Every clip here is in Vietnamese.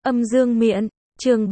Âm dương miện, chương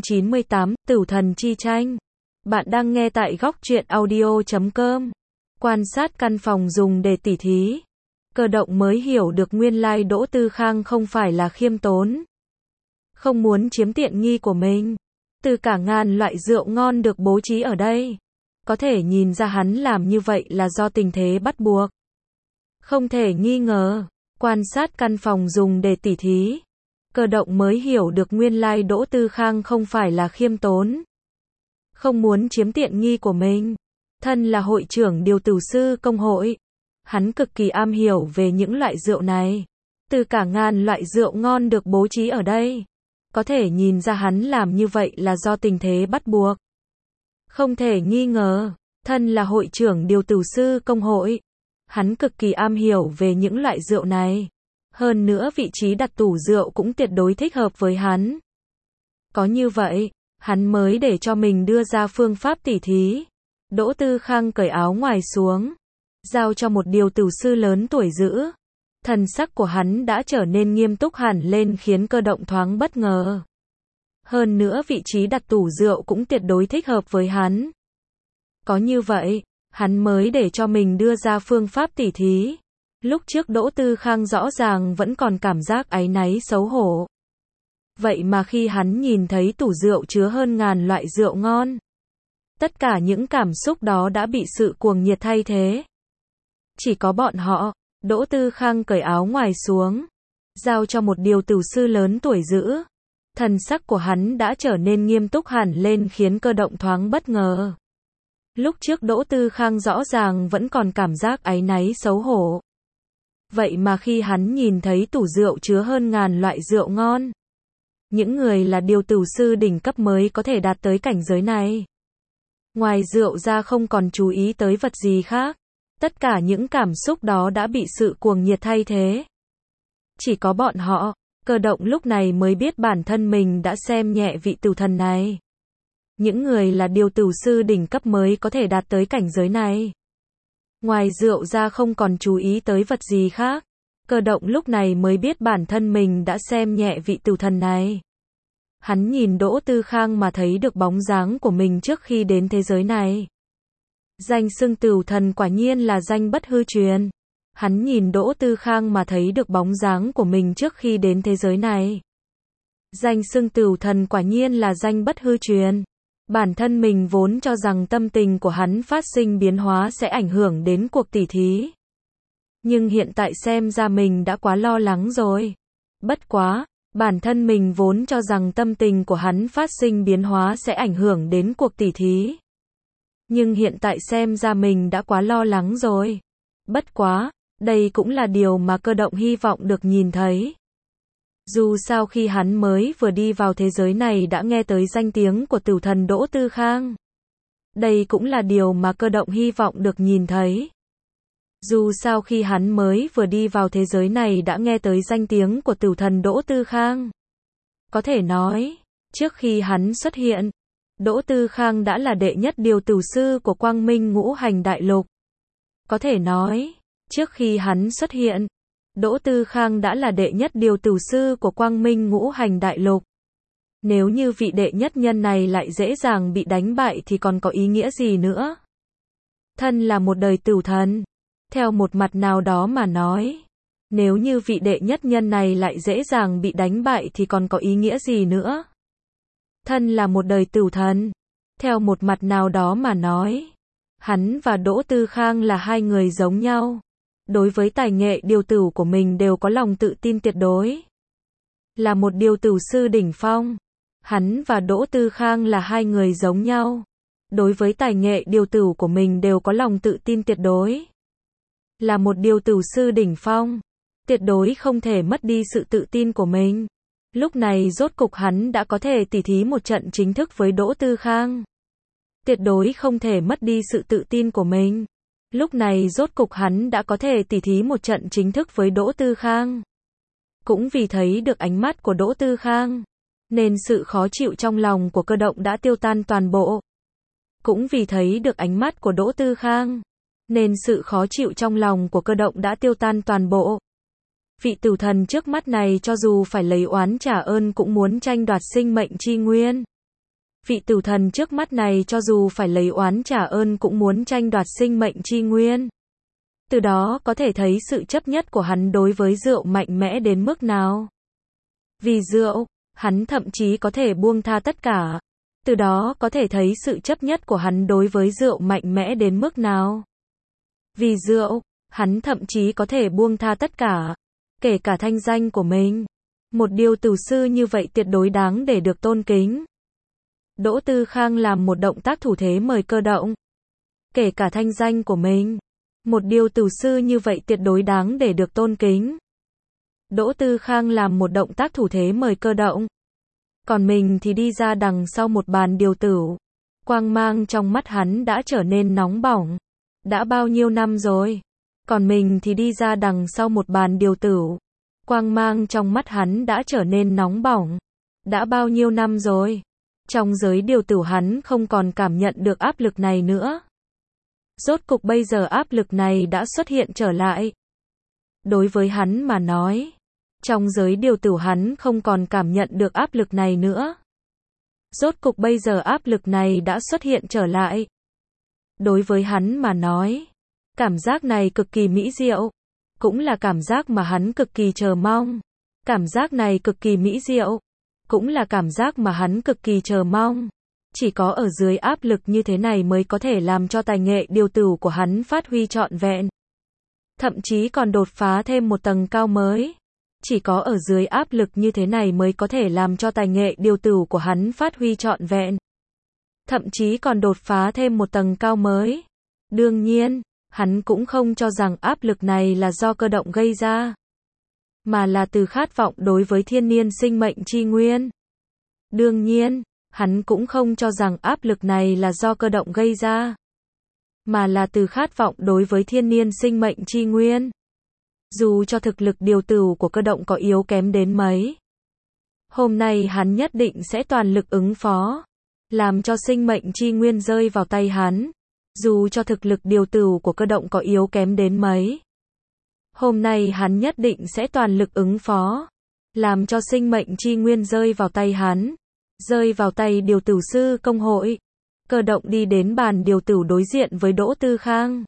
398, Tửu thần chi tranh. Bạn đang nghe tại góc truyện audio.com. Quan sát căn phòng dùng để tỉ thí. Cơ động mới hiểu được nguyên lai Đỗ Tư Khang không phải là khiêm tốn. Không muốn chiếm tiện nghi của mình. Từ cả ngàn loại rượu ngon được bố trí ở đây. Có thể nhìn ra hắn làm như vậy là do tình thế bắt buộc. Không thể nghi ngờ. Quan sát căn phòng dùng để tỉ thí. Cơ động mới hiểu được nguyên lai Đỗ Tư Khang không phải là khiêm tốn. Không muốn chiếm tiện nghi của mình. Thân là hội trưởng điều tử sư công hội. Hắn cực kỳ am hiểu về những loại rượu này. Từ cả ngàn loại rượu ngon được bố trí ở đây. Có thể nhìn ra hắn làm như vậy là do tình thế bắt buộc. Không thể nghi ngờ. Thân là hội trưởng điều tử sư công hội. Hắn cực kỳ am hiểu về những loại rượu này. Hơn nữa vị trí đặt tủ rượu cũng tuyệt đối thích hợp với hắn. Có như vậy, hắn mới để cho mình đưa ra phương pháp tỉ thí. Đỗ Tư Khang cởi áo ngoài xuống, giao cho một điều tử sư lớn tuổi giữ. Thần sắc của hắn đã trở nên nghiêm túc hẳn lên khiến Cơ động thoáng bất ngờ. Hơn nữa vị trí đặt tủ rượu cũng tuyệt đối thích hợp với hắn. Có như vậy, hắn mới để cho mình đưa ra phương pháp tỉ thí. Lúc trước Đỗ Tư Khang rõ ràng vẫn còn cảm giác áy náy xấu hổ. Vậy mà khi hắn nhìn thấy tủ rượu chứa hơn ngàn loại rượu ngon, tất cả những cảm xúc đó đã bị sự cuồng nhiệt thay thế. Chỉ có bọn họ. Đỗ Tư Khang cởi áo ngoài xuống, giao cho một điều tử sư lớn tuổi giữ. Thần sắc của hắn đã trở nên nghiêm túc hẳn lên khiến Cơ động thoáng bất ngờ. Lúc trước Đỗ Tư Khang rõ ràng vẫn còn cảm giác áy náy xấu hổ. Vậy mà khi hắn nhìn thấy tủ rượu chứa hơn ngàn loại rượu ngon, những người là điều tử sư đỉnh cấp mới có thể đạt tới cảnh giới này. Ngoài rượu ra không còn chú ý tới vật gì khác. Tất cả những cảm xúc đó đã bị sự cuồng nhiệt thay thế. Chỉ có bọn họ. Cơ động lúc này mới biết bản thân mình đã xem nhẹ vị tử thần này. Những người là điều tử sư đỉnh cấp mới có thể đạt tới cảnh giới này. Ngoài rượu ra không còn chú ý tới vật gì khác. Cơ động lúc này mới biết bản thân mình đã xem nhẹ vị tử thần này. Hắn nhìn Đỗ Tư Khang mà thấy được bóng dáng của mình trước khi đến thế giới này. Danh xưng Tửu thần quả nhiên là danh bất hư truyền. Hắn nhìn Đỗ Tư Khang mà thấy được bóng dáng của mình trước khi đến thế giới này. Danh xưng Tửu thần quả nhiên là danh bất hư truyền. Bản thân mình vốn cho rằng tâm tình của hắn phát sinh biến hóa sẽ ảnh hưởng đến cuộc tỉ thí. Nhưng hiện tại xem ra mình đã quá lo lắng rồi. Bất quá, bản thân mình vốn cho rằng tâm tình của hắn phát sinh biến hóa sẽ ảnh hưởng đến cuộc tỉ thí. Nhưng hiện tại xem ra mình đã quá lo lắng rồi. Bất quá, đây cũng là điều mà Cơ động hy vọng được nhìn thấy. Dù sao khi hắn mới vừa đi vào thế giới này đã nghe tới danh tiếng của Tửu thần Đỗ Tư Khang. Đây cũng là điều mà Cơ động hy vọng được nhìn thấy. Dù sao khi hắn mới vừa đi vào thế giới này đã nghe tới danh tiếng của Tửu thần Đỗ Tư Khang. Có thể nói, trước khi hắn xuất hiện, Đỗ Tư Khang đã là đệ nhất điều tử sư của Quang Minh Ngũ Hành Đại Lục. Có thể nói, trước khi hắn xuất hiện, Đỗ Tư Khang đã là đệ nhất điều tử sư của Quang Minh Ngũ Hành Đại Lục. Nếu như vị đệ nhất nhân này lại dễ dàng bị đánh bại thì còn có ý nghĩa gì nữa? Thân là một đời tử thần. Theo một mặt nào đó mà nói, nếu như vị đệ nhất nhân này lại dễ dàng bị đánh bại thì còn có ý nghĩa gì nữa? Thân là một đời tử thần. Theo một mặt nào đó mà nói, hắn và Đỗ Tư Khang là hai người giống nhau. Đối với tài nghệ điều tử của mình đều có lòng tự tin tuyệt đối. Là một điều tử sư đỉnh phong, hắn và Đỗ Tư Khang là hai người giống nhau. Đối với tài nghệ điều tử của mình đều có lòng tự tin tuyệt đối. Là một điều tử sư đỉnh phong, tuyệt đối không thể mất đi sự tự tin của mình. Lúc này rốt cục hắn đã có thể tỉ thí một trận chính thức với Đỗ Tư Khang. Tuyệt đối không thể mất đi sự tự tin của mình. Lúc này rốt cục hắn đã có thể tỉ thí một trận chính thức với Đỗ Tư Khang. Cũng vì thấy được ánh mắt của Đỗ Tư Khang, nên sự khó chịu trong lòng của Cơ động đã tiêu tan toàn bộ. Cũng vì thấy được ánh mắt của Đỗ Tư Khang, nên sự khó chịu trong lòng của Cơ động đã tiêu tan toàn bộ. Vị tử thần trước mắt này cho dù phải lấy oán trả ơn cũng muốn tranh đoạt sinh mệnh chi nguyên. Vị tử thần trước mắt này cho dù phải lấy oán trả ơn cũng muốn tranh đoạt sinh mệnh chi nguyên. Từ đó có thể thấy sự chấp nhất của hắn đối với rượu mạnh mẽ đến mức nào. Vì rượu, hắn thậm chí có thể buông tha tất cả. Từ đó có thể thấy sự chấp nhất của hắn đối với rượu mạnh mẽ đến mức nào. Vì rượu, hắn thậm chí có thể buông tha tất cả, kể cả thanh danh của mình. Một điều tử sư như vậy tuyệt đối đáng để được tôn kính. Đỗ Tư Khang làm một động tác thủ thế mời Cơ Động. Kể cả thanh danh của mình. Một điều tử sư như vậy tuyệt đối đáng để được tôn kính. Đỗ Tư Khang làm một động tác thủ thế mời Cơ Động. Còn mình thì đi ra đằng sau một bàn điều tửu. Quang mang trong mắt hắn đã trở nên nóng bỏng. Đã bao nhiêu năm rồi? Còn mình thì đi ra đằng sau một bàn điều tửu. Quang mang trong mắt hắn đã trở nên nóng bỏng. Đã bao nhiêu năm rồi? Trong giới điều tửu hắn không còn cảm nhận được áp lực này nữa. Rốt cục bây giờ áp lực này đã xuất hiện trở lại. Đối với hắn mà nói, trong giới điều tửu hắn không còn cảm nhận được áp lực này nữa. Rốt cục bây giờ áp lực này đã xuất hiện trở lại. Đối với hắn mà nói, cảm giác này cực kỳ mỹ diệu, cũng là cảm giác mà hắn cực kỳ chờ mong. Cảm giác này cực kỳ mỹ diệu, cũng là cảm giác mà hắn cực kỳ chờ mong. Chỉ có ở dưới áp lực như thế này mới có thể làm cho tài nghệ điều tửu của hắn phát huy trọn vẹn. Thậm chí còn đột phá thêm một tầng cao mới. Chỉ có ở dưới áp lực như thế này mới có thể làm cho tài nghệ điều tửu của hắn phát huy trọn vẹn. Thậm chí còn đột phá thêm một tầng cao mới. Đương nhiên, hắn cũng không cho rằng áp lực này là do Cơ Động gây ra, mà là từ khát vọng đối với thiên niên sinh mệnh chi nguyên. Đương nhiên, hắn cũng không cho rằng áp lực này là do Cơ Động gây ra, mà là từ khát vọng đối với thiên niên sinh mệnh chi nguyên. Dù cho thực lực điều tửu của Cơ Động có yếu kém đến mấy, hôm nay hắn nhất định sẽ toàn lực ứng phó, làm cho sinh mệnh chi nguyên rơi vào tay hắn. Dù cho thực lực điều tửu của Cơ Động có yếu kém đến mấy, hôm nay hắn nhất định sẽ toàn lực ứng phó, làm cho sinh mệnh chi nguyên rơi vào tay hắn, rơi vào tay điều tửu sư công hội. Cơ Động đi đến bàn điều tửu đối diện với Đỗ Tư Khang.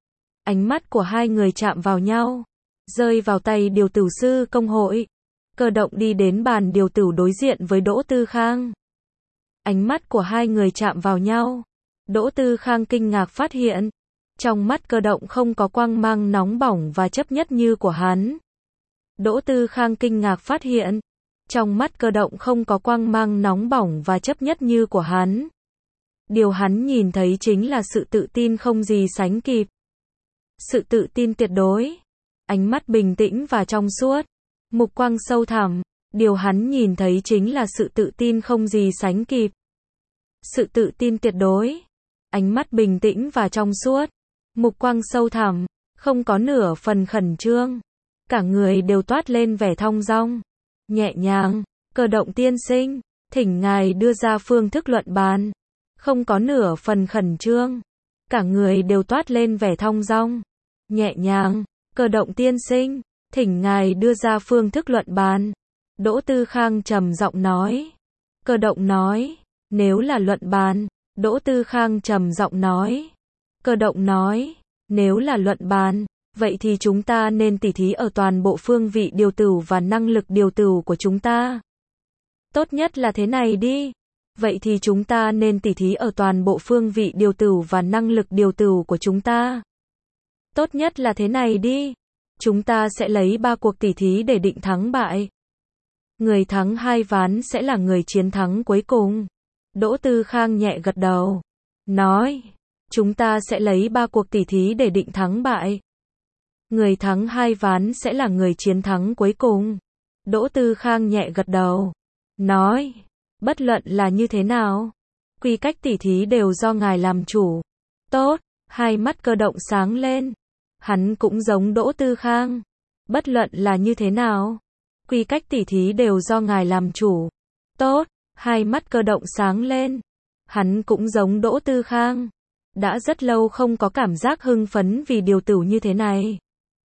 Ánh mắt của hai người chạm vào nhau, rơi vào tay điều tửu sư công hội. Cơ Động đi đến bàn điều tửu đối diện với Đỗ Tư Khang. Ánh mắt của hai người chạm vào nhau. Đỗ Tư Khang kinh ngạc phát hiện, trong mắt Cơ Động không có quang mang nóng bỏng và chấp nhất như của hắn. Đỗ Tư Khang kinh ngạc phát hiện, trong mắt Cơ Động không có quang mang nóng bỏng và chấp nhất như của hắn. Điều hắn nhìn thấy chính là sự tự tin không gì sánh kịp. Sự tự tin tuyệt đối. Ánh mắt bình tĩnh và trong suốt. Mục quang sâu thẳm. Điều hắn nhìn thấy chính là sự tự tin không gì sánh kịp. Sự tự tin tuyệt đối. Ánh mắt bình tĩnh và trong suốt. Mục quang sâu thẳm. Không có nửa phần khẩn trương. Cả người đều toát lên vẻ thong dong, nhẹ nhàng. Cơ Động tiên sinh, thỉnh ngài đưa ra phương thức luận bàn. Không có nửa phần khẩn trương. Cả người đều toát lên vẻ thong dong, nhẹ nhàng. Cơ Động tiên sinh, thỉnh ngài đưa ra phương thức luận bàn. Đỗ Tư Khang trầm giọng nói. Cơ Động nói, nếu là luận bàn. Đỗ Tư Khang trầm giọng nói. Cơ Động nói, nếu là luận bàn, vậy thì chúng ta nên tỉ thí ở toàn bộ phương vị điều tửu và năng lực điều tửu của chúng ta. Tốt nhất là thế này đi. Vậy thì chúng ta nên tỉ thí ở toàn bộ phương vị điều tửu và năng lực điều tửu của chúng ta. Tốt nhất là thế này đi. Chúng ta sẽ lấy 3 cuộc tỉ thí để định thắng bại. Người thắng 2 ván sẽ là người chiến thắng cuối cùng. Đỗ Tư Khang nhẹ gật đầu, nói, chúng ta sẽ lấy 3 cuộc tỉ thí để định thắng bại. Người thắng 2 ván sẽ là người chiến thắng cuối cùng. Đỗ Tư Khang nhẹ gật đầu, nói, bất luận là như thế nào, quy cách tỉ thí đều do ngài làm chủ. Tốt, hai mắt Cơ Động sáng lên. Hắn cũng giống Đỗ Tư Khang. Bất luận là như thế nào, quy cách tỉ thí đều do ngài làm chủ. Tốt, hai mắt Cơ Động sáng lên. Hắn cũng giống Đỗ Tư Khang. Đã rất lâu không có cảm giác hưng phấn vì điều tửu như thế này.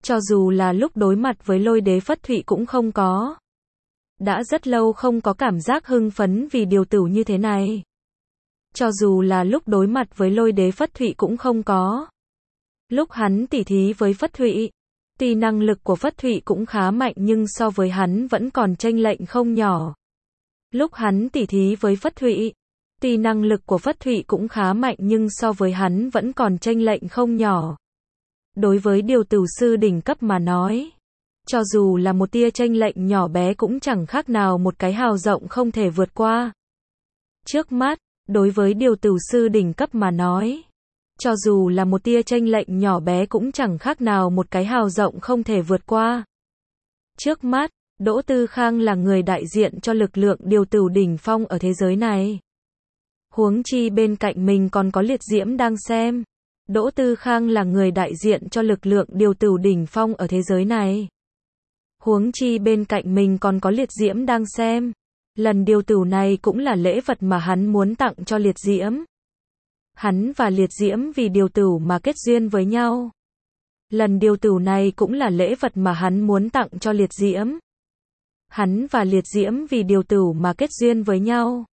Cho dù là lúc đối mặt với Lôi Đế Phất Thụy cũng không có. Đã rất lâu không có cảm giác hưng phấn vì điều tử như thế này. Cho dù là lúc đối mặt với Lôi Đế Phất Thụy cũng không có. Lúc hắn tỉ thí với Phất Thụy, tuy năng lực của Phất Thụy cũng khá mạnh nhưng so với hắn vẫn còn chênh lệch không nhỏ. Lúc hắn tỉ thí với Phất Thụy, tuy năng lực của Phất Thụy cũng khá mạnh nhưng so với hắn vẫn còn chênh lệch không nhỏ. Đối với điều tử sư đỉnh cấp mà nói, cho dù là một tia chênh lệch nhỏ bé cũng chẳng khác nào một cái hào rộng không thể vượt qua. Trước mắt, đối với điều tử sư đỉnh cấp mà nói, cho dù là một tia chênh lệch nhỏ bé cũng chẳng khác nào một cái hào rộng không thể vượt qua. Trước mắt, Đỗ Tư Khang là người đại diện cho lực lượng điều tử đỉnh phong ở thế giới này. Huống chi bên cạnh mình còn có Liệt Diễm đang xem. Đỗ Tư Khang là người đại diện cho lực lượng điều tử đỉnh phong ở thế giới này. Huống chi bên cạnh mình còn có Liệt Diễm đang xem. Lần điều tử này cũng là lễ vật mà hắn muốn tặng cho Liệt Diễm. Hắn và Liệt Diễm vì điều tử mà kết duyên với nhau. Lần điều tử này cũng là lễ vật mà hắn muốn tặng cho Liệt Diễm. Hắn và Liệt Diễm vì điều tử mà kết duyên với nhau.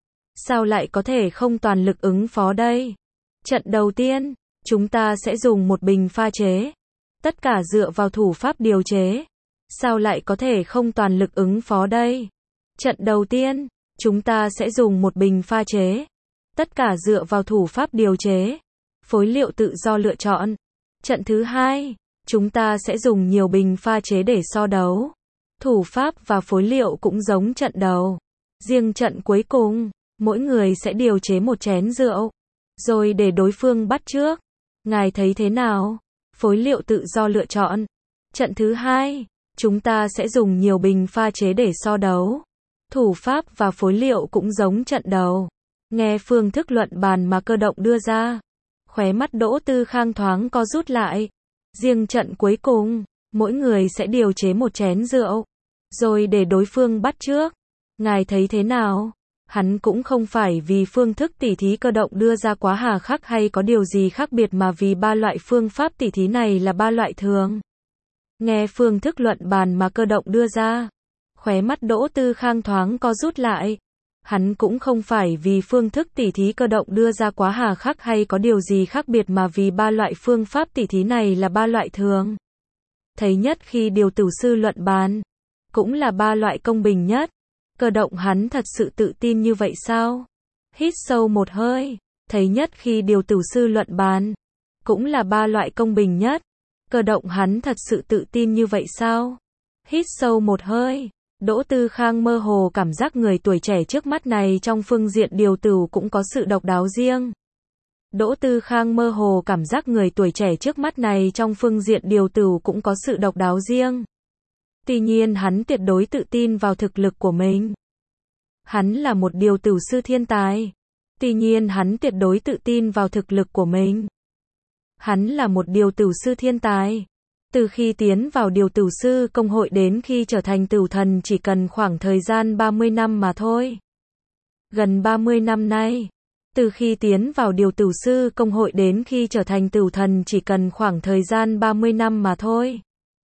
Sao lại có thể không toàn lực ứng phó đây? Trận đầu tiên, chúng ta sẽ dùng một bình pha chế. Tất cả dựa vào thủ pháp điều chế. Sao lại có thể không toàn lực ứng phó đây? Trận đầu tiên, chúng ta sẽ dùng một bình pha chế. Tất cả dựa vào thủ pháp điều chế. Phối liệu tự do lựa chọn. Trận thứ hai, chúng ta sẽ dùng nhiều bình pha chế để so đấu. Thủ pháp và phối liệu cũng giống trận đầu. Riêng trận cuối cùng, mỗi người sẽ điều chế một chén rượu. Rồi để đối phương bắt chước. Ngài thấy thế nào? Phối liệu tự do lựa chọn. Trận thứ hai, chúng ta sẽ dùng nhiều bình pha chế để so đấu. Thủ pháp và phối liệu cũng giống trận đầu. Nghe phương thức luận bàn mà Cơ Động đưa ra. Khóe mắt Đỗ Tư Khang thoáng co rút lại. Riêng trận cuối cùng, mỗi người sẽ điều chế một chén rượu. Rồi để đối phương bắt chước. Ngài thấy thế nào? Hắn cũng không phải vì phương thức tỉ thí Cơ Động đưa ra quá hà khắc hay có điều gì khác biệt mà vì ba loại phương pháp tỉ thí này là ba loại thường. Nghe phương thức luận bàn mà Cơ Động đưa ra. Khóe mắt Đỗ Tư Khang thoáng co rút lại. Hắn cũng không phải vì phương thức tỉ thí Cơ Động đưa ra quá hà khắc hay có điều gì khác biệt mà vì ba loại phương pháp tỉ thí này là ba loại thường. Thấy nhất khi điều tử sư luận bàn. Cũng là ba loại công bình nhất. Cơ Động hắn thật sự tự tin như vậy sao? Hít sâu một hơi. Thấy nhất khi điều tử sư luận bàn. Cũng là ba loại công bình nhất. Cơ Động hắn thật sự tự tin như vậy sao? Hít sâu một hơi. Đỗ Tư Khang mơ hồ cảm giác người tuổi trẻ trước mắt này trong phương diện điều tử cũng có sự độc đáo riêng. Đỗ Tư Khang mơ hồ cảm giác người tuổi trẻ trước mắt này trong phương diện điều tử cũng có sự độc đáo riêng. Tuy nhiên hắn tuyệt đối tự tin vào thực lực của mình. Hắn là một điều tử sư thiên tài. Tuy nhiên hắn tuyệt đối tự tin vào thực lực của mình. Hắn là một điều tử sư thiên tài. Từ khi tiến vào điều tử sư công hội đến khi trở thành tử thần chỉ cần khoảng thời gian 30 năm mà thôi. Gần 30 năm nay. Từ khi tiến vào điều tử sư công hội đến khi trở thành tử thần chỉ cần khoảng thời gian 30 năm mà thôi.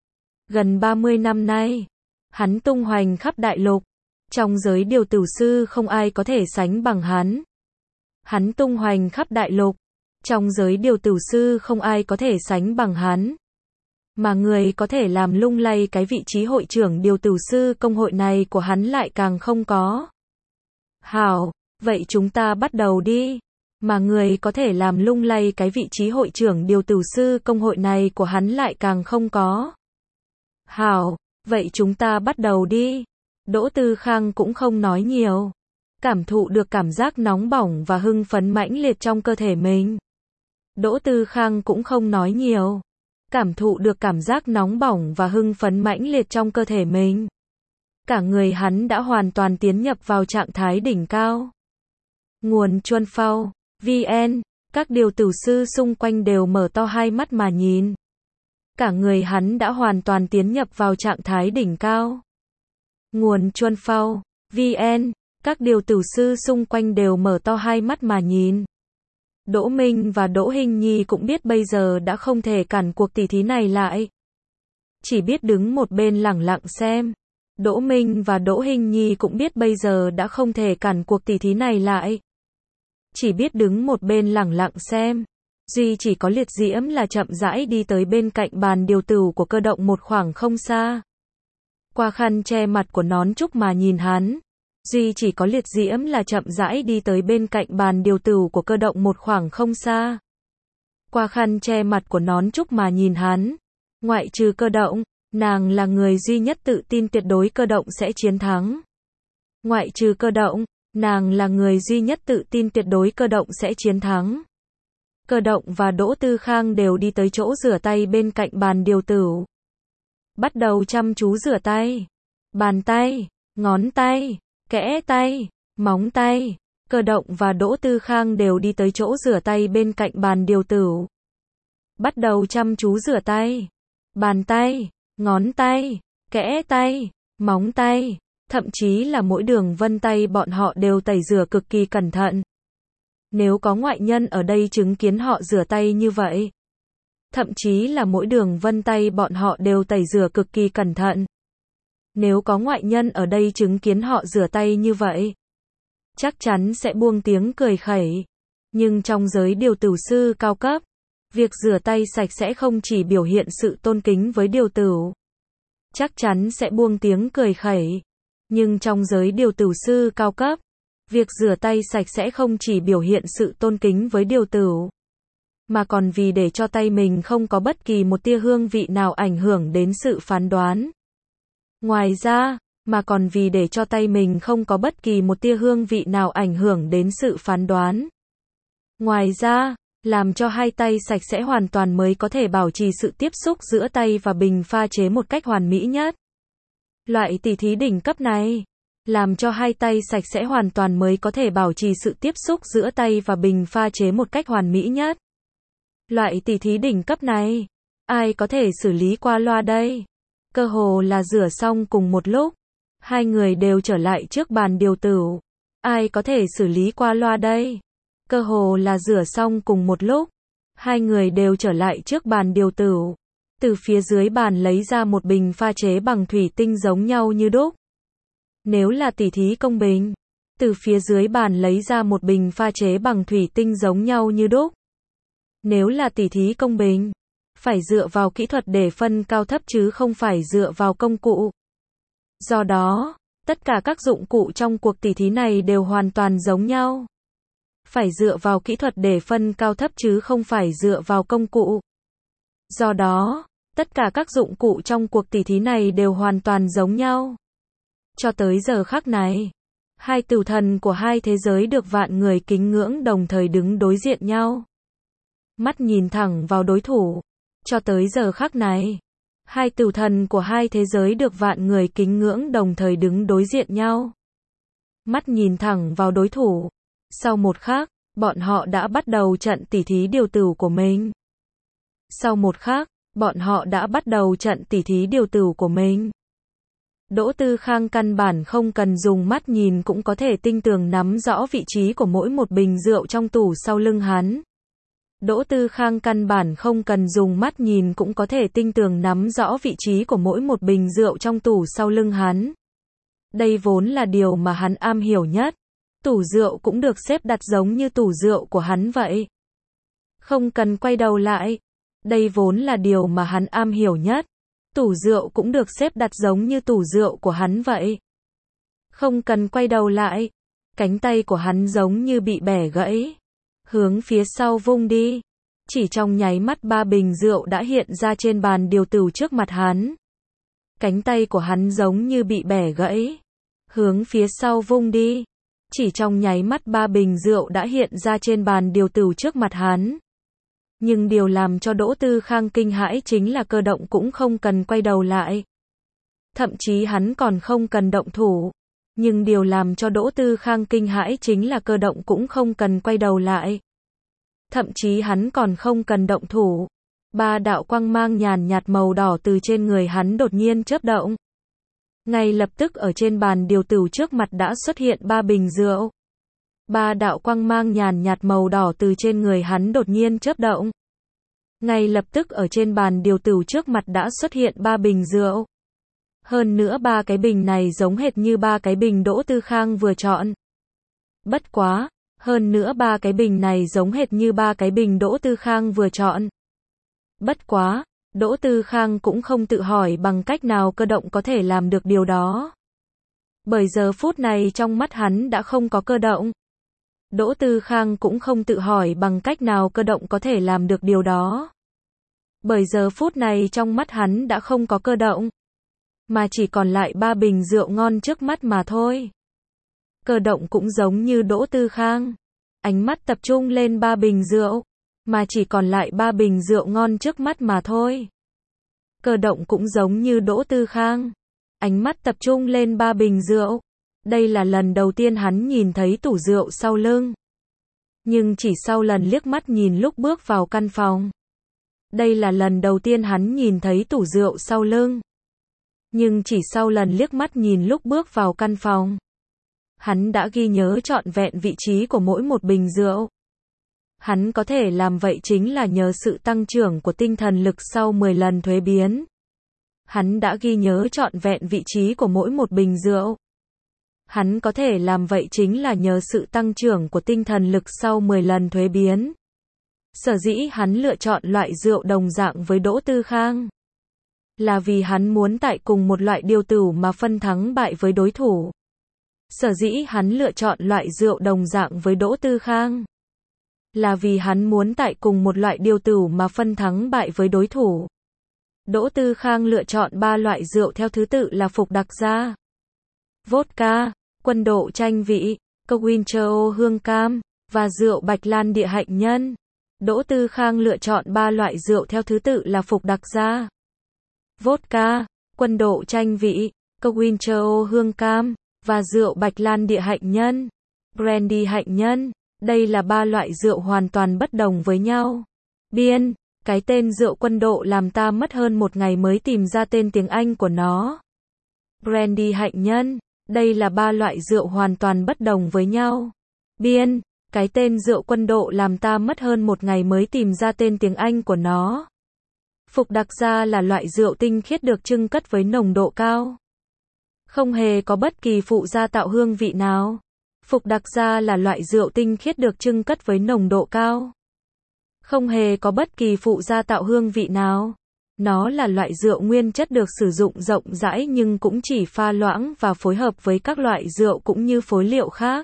Gần 30 năm nay. Hắn tung hoành khắp đại lục. Trong giới điều tử sư không ai có thể sánh bằng hắn. Hắn tung hoành khắp đại lục. Trong giới điều tử sư không ai có thể sánh bằng hắn. Mà người có thể làm lung lay cái vị trí hội trưởng điều tử sư công hội này của hắn lại càng không có. Hảo, vậy chúng ta bắt đầu đi. Mà người có thể làm lung lay cái vị trí hội trưởng điều tử sư công hội này của hắn lại càng không có. Hảo, vậy chúng ta bắt đầu đi. Đỗ Tư Khang cũng không nói nhiều. Cảm thụ được cảm giác nóng bỏng và hưng phấn mãnh liệt trong cơ thể mình. Đỗ Tư Khang cũng không nói nhiều. Cảm thụ được cảm giác nóng bỏng và hưng phấn mãnh liệt trong cơ thể mình. Cả người hắn đã hoàn toàn tiến nhập vào trạng thái đỉnh cao. Nguồn Chuân Phao, VN, các điều tử sư xung quanh đều mở to hai mắt mà nhìn. Cả người hắn đã hoàn toàn tiến nhập vào trạng thái đỉnh cao. Nguồn Chuân Phao, VN, các điều tử sư xung quanh đều mở to hai mắt mà nhìn. Đỗ Minh và Đỗ Hinh Nhi cũng biết bây giờ đã không thể cản cuộc tỷ thí này lại. chỉ biết đứng một bên lẳng lặng xem. Đỗ Minh và Đỗ Hinh Nhi cũng biết bây giờ đã không thể cản cuộc tỉ thí này lại. Chỉ biết đứng một bên lẳng lặng xem. Duy chỉ có Liệt Diễm là chậm rãi đi tới bên cạnh bàn điều tửu của Cơ Động một khoảng không xa. Qua khăn che mặt của nón trúc mà nhìn hắn. Duy chỉ có Liệt Diễm là chậm rãi đi tới bên cạnh bàn điều tửu của Cơ Động một khoảng không xa. Qua khăn che mặt của nón trúc mà nhìn hắn. Ngoại trừ Cơ Động, nàng là người duy nhất tự tin tuyệt đối Cơ Động sẽ chiến thắng. Ngoại trừ Cơ Động, nàng là người duy nhất tự tin tuyệt đối Cơ Động sẽ chiến thắng. Cơ Động và Đỗ Tư Khang đều đi tới chỗ rửa tay bên cạnh bàn điều tửu. Bắt đầu chăm chú rửa tay. Bàn tay, ngón tay, kẽ tay, móng tay. Cơ Động và Đỗ Tư Khang đều đi tới chỗ rửa tay bên cạnh bàn điều tửu. Bắt đầu chăm chú rửa tay. Bàn tay, ngón tay, kẽ tay, móng tay. Thậm chí là mỗi đường vân tay bọn họ đều tẩy rửa cực kỳ cẩn thận. Nếu có ngoại nhân ở đây chứng kiến họ rửa tay như vậy. Thậm chí là mỗi đường vân tay bọn họ đều tẩy rửa cực kỳ cẩn thận. Nếu có ngoại nhân ở đây chứng kiến họ rửa tay như vậy. Chắc chắn sẽ buông tiếng cười khẩy. Nhưng trong giới điều tửu sư cao cấp, việc rửa tay sạch sẽ không chỉ biểu hiện sự tôn kính với điều tửu. Chắc chắn sẽ buông tiếng cười khẩy. Nhưng trong giới điều tửu sư cao cấp, việc rửa tay sạch sẽ không chỉ biểu hiện sự tôn kính với điều tửu, mà còn vì để cho tay mình không có bất kỳ một tia hương vị nào ảnh hưởng đến sự phán đoán. Ngoài ra, mà còn vì để cho tay mình không có bất kỳ một tia hương vị nào ảnh hưởng đến sự phán đoán. Ngoài ra, làm cho hai tay sạch sẽ hoàn toàn mới có thể bảo trì sự tiếp xúc giữa tay và bình pha chế một cách hoàn mỹ nhất. Loại tỉ thí đỉnh cấp này, làm cho hai tay sạch sẽ hoàn toàn mới có thể bảo trì sự tiếp xúc giữa tay và bình pha chế một cách hoàn mỹ nhất. Loại tỉ thí đỉnh cấp này, ai có thể xử lý qua loa đây? Cơ hồ là rửa xong cùng một lúc, hai người đều trở lại trước bàn điều tửu. Ai có thể xử lý qua loa đây? Cơ hồ là rửa xong cùng một lúc, hai người đều trở lại trước bàn điều tửu. Từ phía dưới bàn lấy ra một bình pha chế bằng thủy tinh giống nhau như đúc. Nếu là tỉ thí công bình, từ phía dưới bàn lấy ra một bình pha chế bằng thủy tinh giống nhau như đúc. Nếu là tỉ thí công bình, phải dựa vào kỹ thuật để phân cao thấp chứ không phải dựa vào công cụ. Do đó, tất cả các dụng cụ trong cuộc tỉ thí này đều hoàn toàn giống nhau. Phải dựa vào kỹ thuật để phân cao thấp chứ không phải dựa vào công cụ. Do đó, tất cả các dụng cụ trong cuộc tỉ thí này đều hoàn toàn giống nhau. Cho tới giờ khắc này, hai tửu thần của hai thế giới được vạn người kính ngưỡng đồng thời đứng đối diện nhau. Mắt nhìn thẳng vào đối thủ. Cho tới giờ khắc này, hai tửu thần của hai thế giới được vạn người kính ngưỡng đồng thời đứng đối diện nhau. Mắt nhìn thẳng vào đối thủ. Sau một khắc, bọn họ đã bắt đầu trận tỉ thí điều tửu của mình. Sau một khắc, bọn họ đã bắt đầu trận tỉ thí điều tửu của mình. Đỗ Tư Khang căn bản không cần dùng mắt nhìn cũng có thể tinh tường nắm rõ vị trí của mỗi một bình rượu trong tủ sau lưng hắn. Đỗ Tư Khang căn bản không cần dùng mắt nhìn cũng có thể tinh tường nắm rõ vị trí của mỗi một bình rượu trong tủ sau lưng hắn. Đây vốn là điều mà hắn am hiểu nhất. Tủ rượu cũng được xếp đặt giống như tủ rượu của hắn vậy. Không cần quay đầu lại. Đây vốn là điều mà hắn am hiểu nhất. Tủ rượu cũng được xếp đặt giống như tủ rượu của hắn vậy. Không cần quay đầu lại. Cánh tay của hắn giống như bị bẻ gãy. Hướng phía sau vung đi. Chỉ trong nháy mắt ba bình rượu đã hiện ra trên bàn điều tửu trước mặt hắn. Cánh tay của hắn giống như bị bẻ gãy. Hướng phía sau vung đi. Chỉ trong nháy mắt ba bình rượu đã hiện ra trên bàn điều tửu trước mặt hắn. Nhưng điều làm cho Đỗ Tư Khang kinh hãi chính là Cơ Động cũng không cần quay đầu lại. Thậm chí hắn còn không cần động thủ. Nhưng điều làm cho Đỗ Tư Khang kinh hãi chính là Cơ Động cũng không cần quay đầu lại. Thậm chí hắn còn không cần động thủ. Ba đạo quang mang nhàn nhạt màu đỏ từ trên người hắn đột nhiên chớp động. Ngay lập tức ở trên bàn điều tửu trước mặt đã xuất hiện ba bình rượu. Ba đạo quang mang nhàn nhạt màu đỏ từ trên người hắn đột nhiên chớp động. Ngay lập tức ở trên bàn điều tửu trước mặt đã xuất hiện 3 bình rượu. Hơn nữa 3 cái bình này giống hệt như 3 cái bình Đỗ Tư Khang vừa chọn. Bất quá, hơn nữa 3 cái bình này giống hệt như 3 cái bình Đỗ Tư Khang vừa chọn. Bất quá, Đỗ Tư Khang cũng không tự hỏi bằng cách nào Cơ Động có thể làm được điều đó. Bởi giờ phút này trong mắt hắn đã không có Cơ Động. Đỗ Tư Khang cũng không tự hỏi bằng cách nào Cơ Động có thể làm được điều đó. Bởi giờ phút này trong mắt hắn đã không có Cơ Động. Mà chỉ còn lại 3 bình rượu ngon trước mắt mà thôi. Cơ Động cũng giống như Đỗ Tư Khang. Ánh mắt tập trung lên 3 bình rượu. Mà chỉ còn lại 3 bình rượu ngon trước mắt mà thôi. Cơ Động cũng giống như Đỗ Tư Khang. Ánh mắt tập trung lên 3 bình rượu. Đây là lần đầu tiên hắn nhìn thấy tủ rượu sau lưng. Nhưng chỉ sau lần liếc mắt nhìn lúc bước vào căn phòng. Đây là lần đầu tiên hắn nhìn thấy tủ rượu sau lưng. Nhưng chỉ sau lần liếc mắt nhìn lúc bước vào căn phòng. Hắn đã ghi nhớ trọn vẹn vị trí của mỗi một bình rượu. Hắn có thể làm vậy chính là nhờ sự tăng trưởng của tinh thần lực sau 10 lần thuế biến. Hắn đã ghi nhớ trọn vẹn vị trí của mỗi một bình rượu. Hắn có thể làm vậy chính là nhờ sự tăng trưởng của tinh thần lực sau 10 lần thuế biến. Sở dĩ hắn lựa chọn loại rượu đồng dạng với Đỗ Tư Khang. Là vì hắn muốn tại cùng một loại điều tửu mà phân thắng bại với đối thủ. Sở dĩ hắn lựa chọn loại rượu đồng dạng với Đỗ Tư Khang. Là vì hắn muốn tại cùng một loại điều tửu mà phân thắng bại với đối thủ. Đỗ Tư Khang lựa chọn 3 loại rượu theo thứ tự là Phục Đặc Gia, Vodka, Quân Độ Chanh Vị, Queen Châu Hương Cam, và rượu Bạch Lan Địa Hạnh Nhân. Đỗ Tư Khang lựa chọn 3 loại rượu theo thứ tự là Phục Đặc Gia, Vodka, Quân Độ Chanh Vị, Queen Châu Hương Cam, và rượu Bạch Lan Địa Hạnh Nhân, Brandy Hạnh Nhân. Đây là 3 loại rượu hoàn toàn bất đồng với nhau. Biên, cái tên rượu Quân Độ làm ta mất hơn 1 ngày mới tìm ra tên tiếng Anh của nó. Brandy Hạnh Nhân, đây là 3 loại rượu hoàn toàn bất đồng với nhau. Biên, cái tên rượu Quân Độ làm ta mất hơn 1 ngày mới tìm ra tên tiếng Anh của nó. Phục Đặc Gia là loại rượu tinh khiết được trưng cất với nồng độ cao. Không hề có bất kỳ phụ gia tạo hương vị nào. Phục Đặc Gia là loại rượu tinh khiết được trưng cất với nồng độ cao. Không hề có bất kỳ phụ gia tạo hương vị nào. Nó là loại rượu nguyên chất được sử dụng rộng rãi nhưng cũng chỉ pha loãng và phối hợp với các loại rượu cũng như phối liệu khác.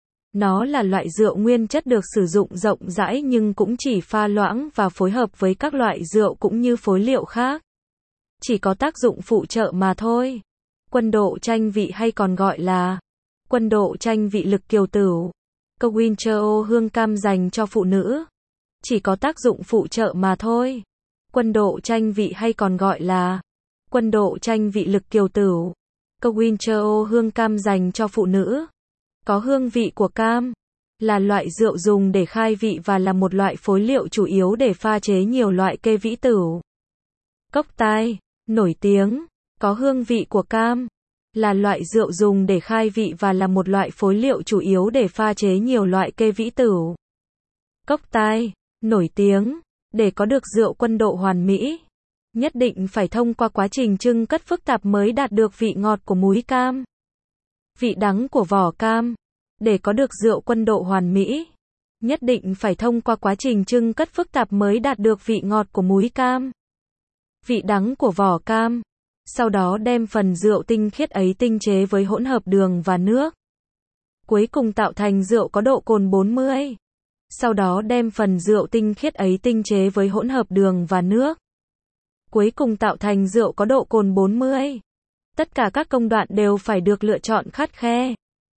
Nó là loại rượu nguyên chất được sử dụng rộng rãi nhưng cũng chỉ pha loãng và phối hợp với các loại rượu cũng như phối liệu khác. Chỉ có tác dụng phụ trợ mà thôi. Quân Độ Chanh Vị hay còn gọi là Quân Độ Chanh Vị lực kiều tửu, Queen Châu Hương Cam dành cho phụ nữ. Chỉ có tác dụng phụ trợ mà thôi. Quân Độ Chanh Vị hay còn gọi là Quân Độ Chanh Vị lực kiều tửu, Queen Châu Hương Cam dành cho phụ nữ. Có hương vị của cam. Là loại rượu dùng để khai vị và là một loại phối liệu chủ yếu để pha chế nhiều loại kê vĩ tửu. Cocktail, nổi tiếng. Có hương vị của cam. Là loại rượu dùng để khai vị và là một loại phối liệu chủ yếu để pha chế nhiều loại kê vĩ tửu. Cocktail, nổi tiếng. Để có được rượu Quân Độ hoàn mỹ, nhất định phải thông qua quá trình trưng cất phức tạp mới đạt được vị ngọt của múi cam, vị đắng của vỏ cam. Để có được rượu Quân Độ hoàn mỹ, nhất định phải thông qua quá trình trưng cất phức tạp mới đạt được vị ngọt của múi cam, vị đắng của vỏ cam. Sau đó đem phần rượu tinh khiết ấy tinh chế với hỗn hợp đường và nước. Cuối cùng tạo thành rượu có độ cồn 40. Sau đó đem phần rượu tinh khiết ấy tinh chế với hỗn hợp đường và nước. Cuối cùng tạo thành rượu có độ cồn 40. Tất cả các công đoạn đều phải được lựa chọn khắt khe,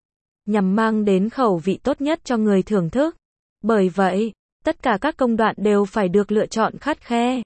nhằm mang đến khẩu vị tốt nhất cho người thưởng thức. Bởi vậy, tất cả các công đoạn đều phải được lựa chọn khắt khe,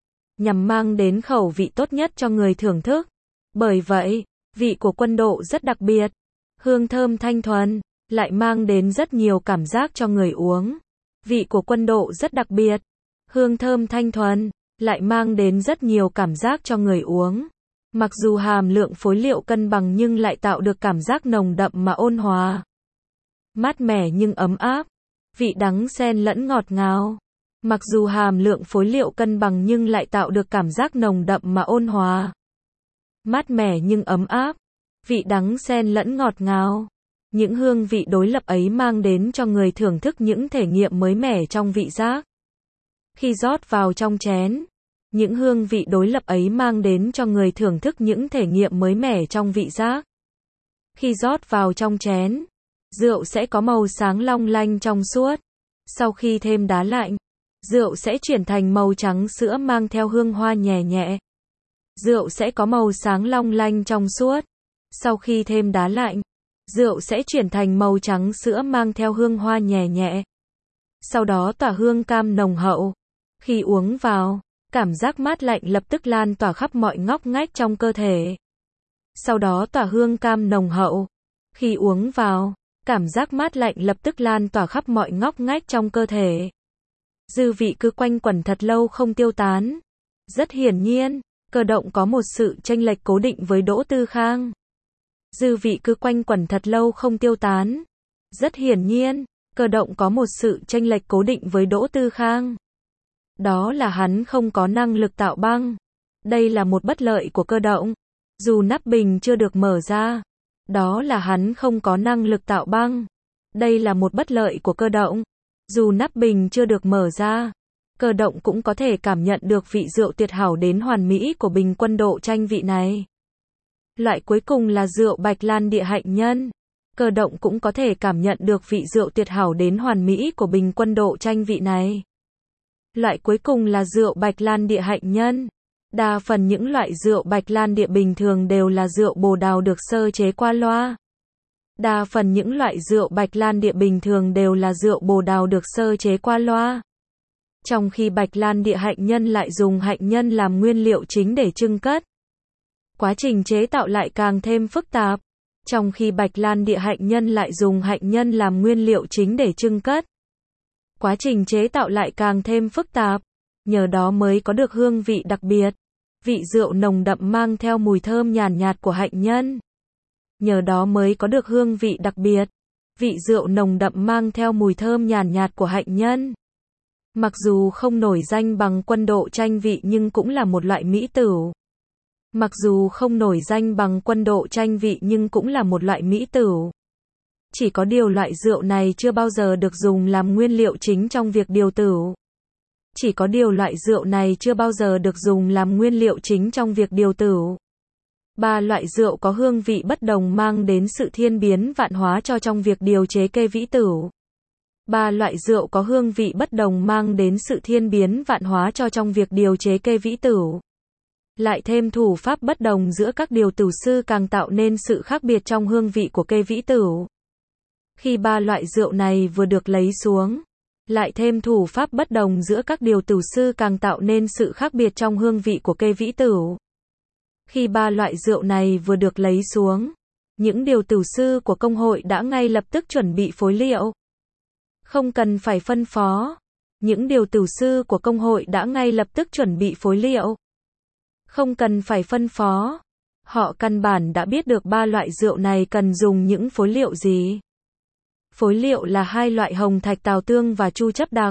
nhằm mang đến khẩu vị tốt nhất cho người thưởng thức. Bởi vậy, vị của Quân Độ rất đặc biệt, hương thơm thanh thuần, lại mang đến rất nhiều cảm giác cho người uống. Vị của Quân Độ rất đặc biệt, hương thơm thanh thuần, lại mang đến rất nhiều cảm giác cho người uống. Mặc dù hàm lượng phối liệu cân bằng nhưng lại tạo được cảm giác nồng đậm mà ôn hòa, mát mẻ nhưng ấm áp. Vị đắng xen lẫn ngọt ngào. Mặc dù hàm lượng phối liệu cân bằng nhưng lại tạo được cảm giác nồng đậm mà ôn hòa. Mát mẻ nhưng ấm áp. Vị đắng xen lẫn ngọt ngào. Những hương vị đối lập ấy mang đến cho người thưởng thức những thể nghiệm mới mẻ trong vị giác. Khi rót vào trong chén, những hương vị đối lập ấy mang đến cho người thưởng thức những thể nghiệm mới mẻ trong vị giác. Khi rót vào trong chén, rượu sẽ có màu sáng long lanh trong suốt. Sau khi thêm đá lạnh, rượu sẽ chuyển thành màu trắng sữa mang theo hương hoa nhẹ nhẹ. Rượu sẽ có màu sáng long lanh trong suốt. Sau khi thêm đá lạnh, rượu sẽ chuyển thành màu trắng sữa mang theo hương hoa nhẹ nhẹ. Sau đó tỏa hương cam nồng hậu. Khi uống vào, cảm giác mát lạnh lập tức lan tỏa khắp mọi ngóc ngách trong cơ thể. Sau đó tỏa hương cam nồng hậu. Khi uống vào, cảm giác mát lạnh lập tức lan tỏa khắp mọi ngóc ngách trong cơ thể. Dư vị cứ quanh quẩn thật lâu không tiêu tán. Rất hiển nhiên, Cơ Động có một sự chênh lệch cố định với Đỗ Tư Khang. Dư vị cứ quanh quẩn thật lâu không tiêu tán. Rất hiển nhiên, Cơ Động có một sự chênh lệch cố định với Đỗ Tư Khang. Đó là hắn không có năng lực tạo băng. Đây là một bất lợi của Cơ Động. Dù nắp bình chưa được mở ra, đó là hắn không có năng lực tạo băng. Đây là một bất lợi của Cơ Động. Dù nắp bình chưa được mở ra, Cơ Động cũng có thể cảm nhận được vị rượu tuyệt hảo đến hoàn mỹ của bình quân độ chanh vị này. Loại cuối cùng là rượu Bạch Lan Địa Hạnh Nhân. Cơ Động cũng có thể cảm nhận được vị rượu tuyệt hảo đến hoàn mỹ của bình quân độ chanh vị này. Loại cuối cùng là rượu Bạch Lan Địa Hạnh Nhân. Đa phần những loại rượu Bạch Lan Địa bình thường đều là rượu bồ đào được sơ chế qua loa. Đa phần những loại rượu Bạch Lan Địa bình thường đều là rượu bồ đào được sơ chế qua loa. Trong khi Bạch Lan Địa Hạnh Nhân lại dùng hạnh nhân làm nguyên liệu chính để trưng cất. Quá trình chế tạo lại càng thêm phức tạp. Trong khi Bạch Lan Địa Hạnh Nhân lại dùng hạnh nhân làm nguyên liệu chính để trưng cất. Quá trình chế tạo lại càng thêm phức tạp. Nhờ đó mới có được hương vị đặc biệt. Vị rượu nồng đậm mang theo mùi thơm nhàn nhạt của hạnh nhân. Nhờ đó mới có được hương vị đặc biệt. Vị rượu nồng đậm mang theo mùi thơm nhàn nhạt của hạnh nhân. Mặc dù không nổi danh bằng quân độ chanh vị nhưng cũng là một loại mỹ tửu. Mặc dù không nổi danh bằng quân độ chanh vị nhưng cũng là một loại mỹ tửu. Chỉ có điều loại rượu này chưa bao giờ được dùng làm nguyên liệu chính trong việc điều tửu. Chỉ có điều loại rượu này chưa bao giờ được dùng làm nguyên liệu chính trong việc điều tửu. Ba loại rượu có hương vị bất đồng mang đến sự thiên biến vạn hóa cho trong việc điều chế kê vĩ tửu. Ba loại rượu có hương vị bất đồng mang đến sự thiên biến vạn hóa cho trong việc điều chế kê vĩ tửu. Lại thêm thủ pháp bất đồng giữa các điều tửu sư càng tạo nên sự khác biệt trong hương vị của kê vĩ tửu. Khi ba loại rượu này vừa được lấy xuống, lại thêm thủ pháp bất đồng giữa các điều tửu sư càng tạo nên sự khác biệt trong hương vị của kê vĩ tửu. Khi ba loại rượu này vừa được lấy xuống, những điều tửu sư của công hội đã ngay lập tức chuẩn bị phối liệu. Không cần phải phân phó. Những điều tửu sư của công hội đã ngay lập tức chuẩn bị phối liệu. Không cần phải phân phó. Họ căn bản đã biết được ba loại rượu này cần dùng những phối liệu gì. Phối liệu là hai loại hồng thạch tào tương và chu chấp đặc.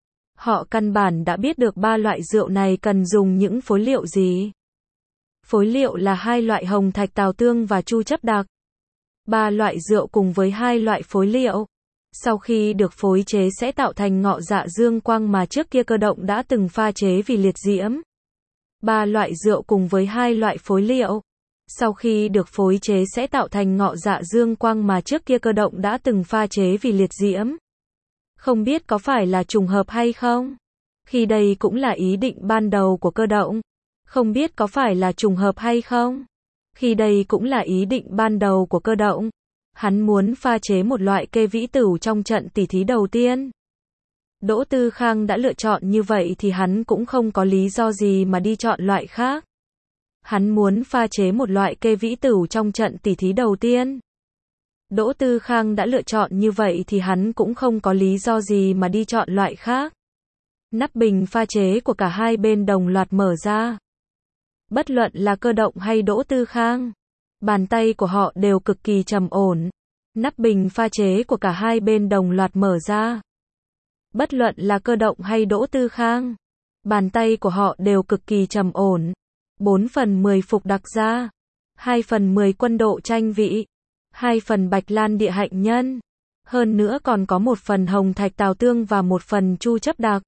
Họ căn bản đã biết được ba loại rượu này cần dùng những phối liệu gì. Phối liệu là hai loại hồng thạch tào tương và chu chấp đặc. Ba loại rượu cùng với hai loại phối liệu. Sau khi được phối chế sẽ tạo thành ngọ dạ dương quang mà trước kia Cơ Động đã từng pha chế vì liệt diễm. Ba loại rượu cùng với hai loại phối liệu. Sau khi được phối chế sẽ tạo thành ngọ dạ dương quang mà trước kia Cơ Động đã từng pha chế vì liệt diễm. Không biết có phải là trùng hợp hay không? Khi đây cũng là ý định ban đầu của Cơ Động. Không biết có phải là trùng hợp hay không? Khi đây cũng là ý định ban đầu của Cơ Động. Hắn muốn pha chế một loại kê vĩ tửu trong trận tỉ thí đầu tiên. Đỗ Tư Khang đã lựa chọn như vậy thì hắn cũng không có lý do gì mà đi chọn loại khác. Hắn muốn pha chế một loại kê vĩ tửu trong trận tỉ thí đầu tiên. Đỗ Tư Khang đã lựa chọn như vậy thì hắn cũng không có lý do gì mà đi chọn loại khác. Nắp bình pha chế của cả hai bên đồng loạt mở ra. Bất luận là Cơ Động hay Đỗ Tư Khang, bàn tay của họ đều cực kỳ trầm ổn. Nắp bình pha chế của cả hai bên đồng loạt mở ra. Bất luận là Cơ Động hay Đỗ Tư Khang, bàn tay của họ đều cực kỳ trầm ổn. 4/10 Phục Đặc Gia, 2/10 Quân Độ Tranh Vị, 2/phần Bạch Lan Địa Hạnh Nhân, hơn nữa còn có 1/phần Hồng Thạch Tào Tương và 1/phần Chu Chấp Đặc.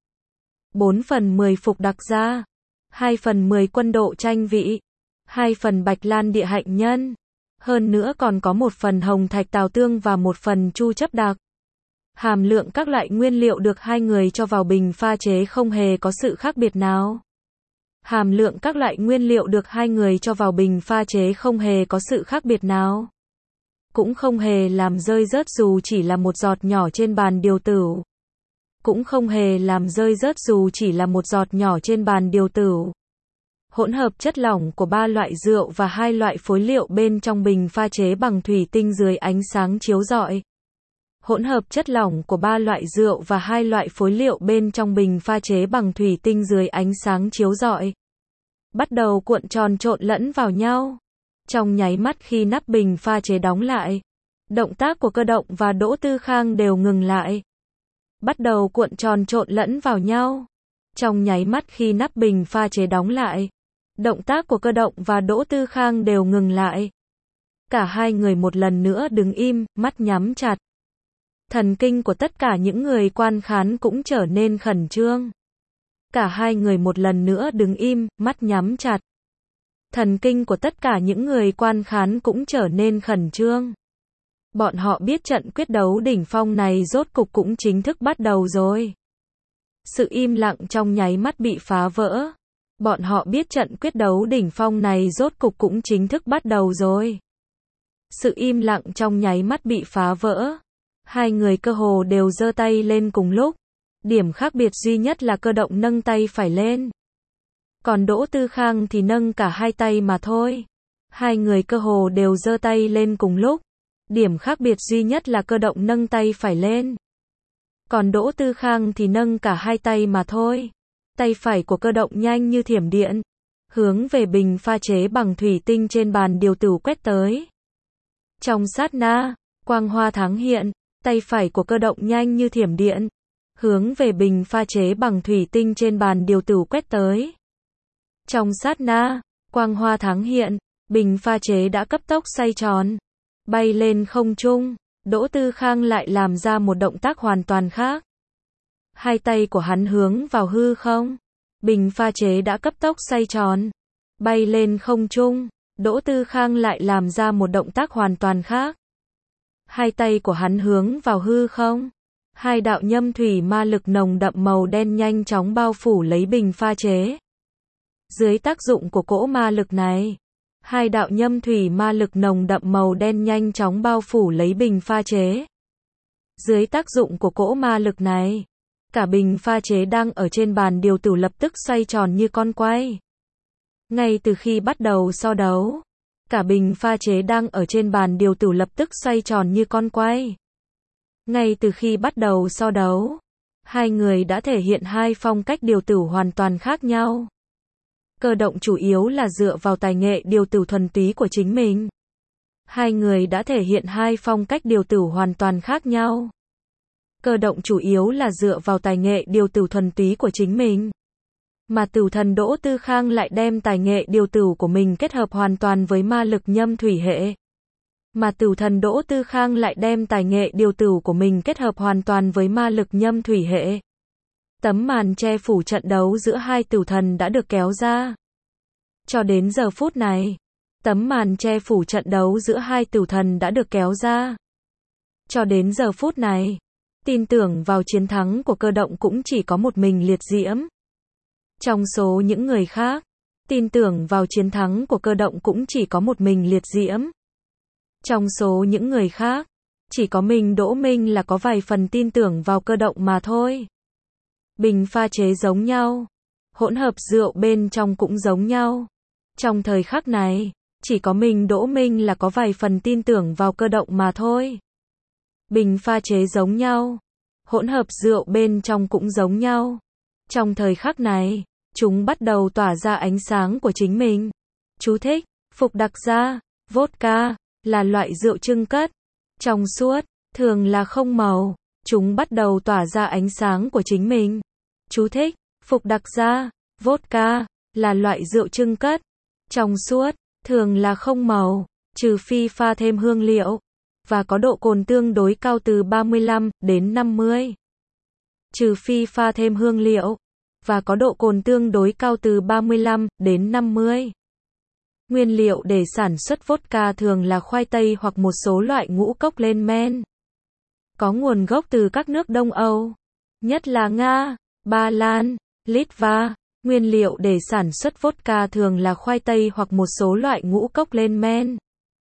4/10 Phục Đặc Gia, 2/10 Quân Độ Tranh Vị, 2/phần Bạch Lan Địa Hạnh Nhân, hơn nữa còn có 1/phần Hồng Thạch Tào Tương và 1/phần Chu Chấp Đặc. Hàm lượng các loại nguyên liệu được hai người cho vào bình pha chế không hề có sự khác biệt nào. Hàm lượng các loại nguyên liệu được hai người cho vào bình pha chế không hề có sự khác biệt nào. Cũng không hề làm rơi rớt dù chỉ là một giọt nhỏ trên bàn điều tửu. Cũng không hề làm rơi rớt dù chỉ là một giọt nhỏ trên bàn điều tửu. Hỗn hợp chất lỏng của 3 loại rượu và 2 loại phối liệu bên trong bình pha chế bằng thủy tinh dưới ánh sáng chiếu rọi. Hỗn hợp chất lỏng của 3 loại rượu và 2 loại phối liệu bên trong bình pha chế bằng thủy tinh dưới ánh sáng chiếu rọi. Bắt đầu cuộn tròn trộn lẫn vào nhau. Trong nháy mắt khi nắp bình pha chế đóng lại, động tác của Cơ Động và Đỗ Tư Khang đều ngừng lại. Bắt đầu cuộn tròn trộn lẫn vào nhau. Trong nháy mắt khi nắp bình pha chế đóng lại, động tác của Cơ Động và Đỗ Tư Khang đều ngừng lại. Cả hai người một lần nữa đứng im, mắt nhắm chặt. Thần kinh của tất cả những người quan khán cũng trở nên khẩn trương. Cả hai người một lần nữa đứng im, mắt nhắm chặt. Thần kinh của tất cả những người quan khán cũng trở nên khẩn trương. Bọn họ biết trận quyết đấu đỉnh phong này rốt cục cũng chính thức bắt đầu rồi. Sự im lặng trong nháy mắt bị phá vỡ. Bọn họ biết trận quyết đấu đỉnh phong này rốt cục cũng chính thức bắt đầu rồi. Sự im lặng trong nháy mắt bị phá vỡ. Hai người cơ hồ đều giơ tay lên cùng lúc. Điểm khác biệt duy nhất là Cơ Động nâng tay phải lên. Còn Đỗ Tư Khang thì nâng cả hai tay mà thôi. Hai người cơ hồ đều giơ tay lên cùng lúc. Điểm khác biệt duy nhất là Cơ Động nâng tay phải lên. Còn Đỗ Tư Khang thì nâng cả hai tay mà thôi. Tay phải của Cơ Động nhanh như thiểm điện, hướng về bình pha chế bằng thủy tinh trên bàn điều tửu quét tới. Trong sát na, quang hoa thoáng hiện, tay phải của Cơ Động nhanh như thiểm điện, hướng về bình pha chế bằng thủy tinh trên bàn điều tửu quét tới. Trong sát na, quang hoa thoáng hiện, bình pha chế đã cấp tốc xoay tròn, bay lên không trung. Đỗ Tư Khang lại làm ra một động tác hoàn toàn khác. Hai tay của hắn hướng vào hư không. Bình pha chế đã cấp tốc xoay tròn, bay lên không trung. Đỗ Tư Khang lại làm ra một động tác hoàn toàn khác. Hai tay của hắn hướng vào hư không. Hai đạo nhâm thủy ma lực nồng đậm màu đen nhanh chóng bao phủ lấy bình pha chế. Dưới tác dụng của cỗ ma lực này, hai đạo nhâm thủy ma lực nồng đậm màu đen nhanh chóng bao phủ lấy bình pha chế. Dưới tác dụng của cỗ ma lực này, cả bình pha chế đang ở trên bàn điều tửu lập tức xoay tròn như con quay. Ngay từ khi bắt đầu so đấu, cả bình pha chế đang ở trên bàn điều tửu lập tức xoay tròn như con quay. Ngay từ khi bắt đầu so đấu, hai người đã thể hiện hai phong cách điều tửu hoàn toàn khác nhau. Cơ Động chủ yếu là dựa vào tài nghệ điều tửu thuần túy của chính mình. Hai người đã thể hiện hai phong cách điều tửu hoàn toàn khác nhau. Cơ Động chủ yếu là dựa vào tài nghệ điều tửu thuần túy của chính mình. Mà Tửu Thần Đỗ Tư Khang lại đem tài nghệ điều tửu của mình kết hợp hoàn toàn với ma lực nhâm thủy hệ. Mà Tửu Thần Đỗ Tư Khang lại đem tài nghệ điều tửu của mình kết hợp hoàn toàn với ma lực nhâm thủy hệ. Tấm màn che phủ trận đấu giữa hai tửu thần đã được kéo ra. Cho đến giờ phút này, tấm màn che phủ trận đấu giữa hai tửu thần đã được kéo ra. Cho đến giờ phút này, tin tưởng vào chiến thắng của Cơ Động cũng chỉ có một mình Liệt Diễm. Trong số những người khác, tin tưởng vào chiến thắng của Cơ Động cũng chỉ có một mình Liệt Diễm. Trong số những người khác, chỉ có mình Đỗ Minh là có vài phần tin tưởng vào Cơ Động mà thôi. Bình pha chế giống nhau, hỗn hợp rượu bên trong cũng giống nhau. Trong thời khắc này, chỉ có mình Đỗ Minh là có vài phần tin tưởng vào Cơ Động mà thôi. Bình pha chế giống nhau, hỗn hợp rượu bên trong cũng giống nhau. Trong thời khắc này, chúng bắt đầu tỏa ra ánh sáng của chính mình. Chú thích: Phục Đặc Gia, vodka, là loại rượu trưng cất, trong suốt, thường là không màu, chúng bắt đầu tỏa ra ánh sáng của chính mình. Chú thích: Phục đặc gia, vodka, là loại rượu trưng cất, trong suốt, thường là không màu, trừ phi pha thêm hương liệu, và có độ cồn tương đối cao từ 35 đến 50. Trừ phi pha thêm hương liệu, và có độ cồn tương đối cao từ 35 đến 50. Nguyên liệu để sản xuất vodka thường là khoai tây hoặc một số loại ngũ cốc lên men. Có nguồn gốc từ các nước Đông Âu, nhất là Nga, Ba Lan, Litva. Nguyên liệu để sản xuất vodka thường là khoai tây hoặc một số loại ngũ cốc lên men.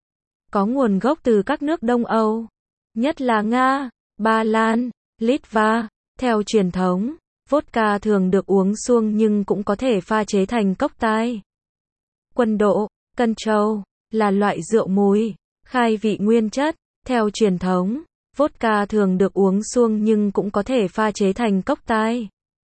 Có nguồn gốc từ các nước Đông Âu, nhất là Nga, Ba Lan, Litva. Theo truyền thống, vodka thường được uống suông nhưng cũng có thể pha chế thành cocktail. Quân độ, control, là loại rượu mùi, khai vị nguyên chất. Theo truyền thống, vodka thường được uống suông nhưng cũng có thể pha chế thành cocktail.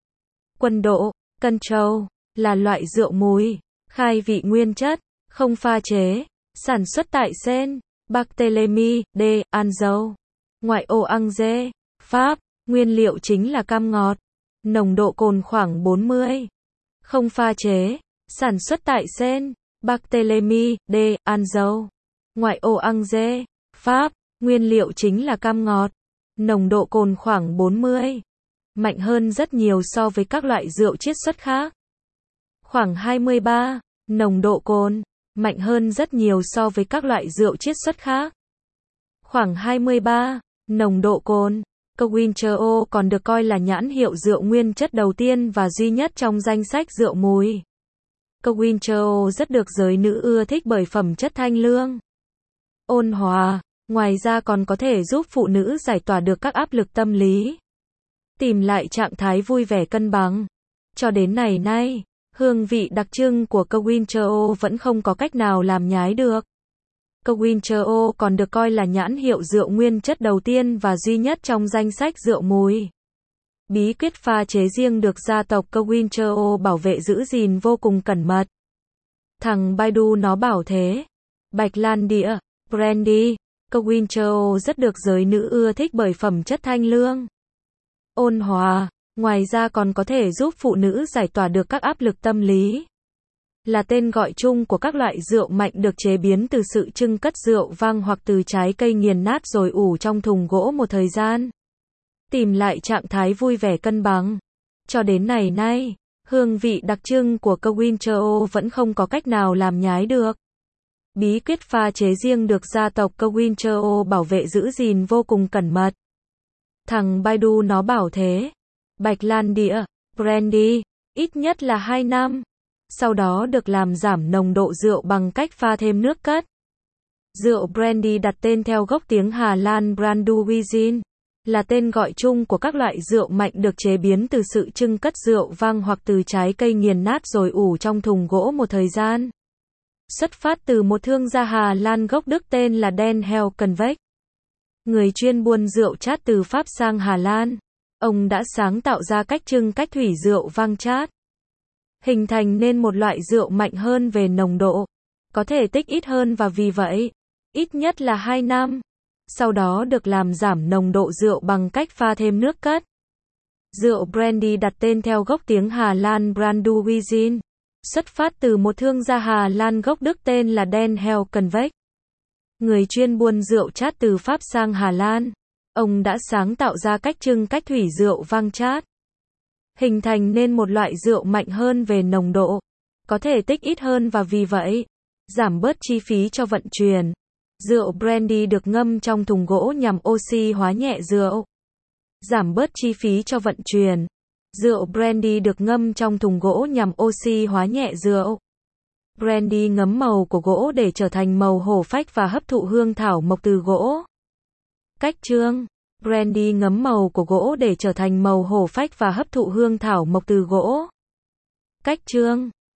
Quân độ, control, là loại rượu mùi, khai vị nguyên chất, không pha chế, sản xuất tại Seine, Barthélemy de Anjou, ngoại ô Angers, Pháp. Nguyên liệu chính là cam ngọt, nồng độ cồn khoảng 40. Không pha chế, sản xuất tại Seine, Barthélemy de Anjou, ngoại ô Angers, Pháp. Nguyên liệu chính là cam ngọt, nồng độ cồn khoảng 40. Mạnh hơn rất nhiều so với các loại rượu chiết xuất khác. Khoảng 23. Nồng độ cồn, mạnh hơn rất nhiều so với các loại rượu chiết xuất khác. Khoảng 23. Nồng độ cồn. Cointreau còn được coi là nhãn hiệu rượu nguyên chất đầu tiên và duy nhất trong danh sách rượu mùi. Cointreau rất được giới nữ ưa thích bởi phẩm chất thanh lương, ôn hòa, ngoài ra còn có thể giúp phụ nữ giải tỏa được các áp lực tâm lý, tìm lại trạng thái vui vẻ cân bằng. Cho đến ngày nay, hương vị đặc trưng của Cointreau vẫn không có cách nào làm nhái được. Cointreau còn được coi là nhãn hiệu rượu nguyên chất đầu tiên và duy nhất trong danh sách rượu mùi. Bí quyết pha chế riêng được gia tộc Cointreau bảo vệ giữ gìn vô cùng cẩn mật. Thằng Baidu nó bảo thế. Bạch Lan Địa, Brandy. Cointreau rất được giới nữ ưa thích bởi phẩm chất thanh lương, ôn hòa, ngoài ra còn có thể giúp phụ nữ giải tỏa được các áp lực tâm lý. Là tên gọi chung của các loại rượu mạnh được chế biến từ sự trưng cất rượu vang hoặc từ trái cây nghiền nát rồi ủ trong thùng gỗ một thời gian. Tìm lại trạng thái vui vẻ cân bằng. Cho đến ngày nay, hương vị đặc trưng của Cointreau vẫn không có cách nào làm nhái được. Bí quyết pha chế riêng được gia tộc Cointreau bảo vệ giữ gìn vô cùng cẩn mật. Thằng Baidu nó bảo thế. Bạch Lan Địa, Brandy, ít nhất là 2 năm. Sau đó được làm giảm nồng độ rượu bằng cách pha thêm nước cất. Rượu brandy đặt tên theo gốc tiếng Hà Lan Branduwijin, là tên gọi chung của các loại rượu mạnh được chế biến từ sự trưng cất rượu vang hoặc từ trái cây nghiền nát rồi ủ trong thùng gỗ một thời gian. Xuất phát từ một thương gia Hà Lan gốc Đức tên là Den Helkenweg, người chuyên buôn rượu chát từ Pháp sang Hà Lan. Ông đã sáng tạo ra cách trưng cách thủy rượu vang chát, hình thành nên một loại rượu mạnh hơn về nồng độ, có thể tích ít hơn và vì vậy, ít nhất là 2 năm. Sau đó được làm giảm nồng độ rượu bằng cách pha thêm nước cất. Rượu brandy đặt tên theo gốc tiếng Hà Lan Branduwijin, xuất phát từ một thương gia Hà Lan gốc Đức tên là Den Helkenweg, người chuyên buôn rượu chát từ Pháp sang Hà Lan. Ông đã sáng tạo ra cách trưng cách thủy rượu vang chát, hình thành nên một loại rượu mạnh hơn về nồng độ, có thể tích ít hơn và vì vậy, giảm bớt chi phí cho vận chuyển. Rượu brandy được ngâm trong thùng gỗ nhằm oxy hóa nhẹ rượu, giảm bớt chi phí cho vận chuyển. Rượu brandy được ngâm trong thùng gỗ nhằm oxy hóa nhẹ rượu. Brandy ngấm màu của gỗ để trở thành màu hổ phách và hấp thụ hương thảo mộc từ gỗ. Cách trưng: brandy ngấm màu của gỗ để trở thành màu hổ phách và hấp thụ hương thảo mộc từ gỗ. Cách trưng: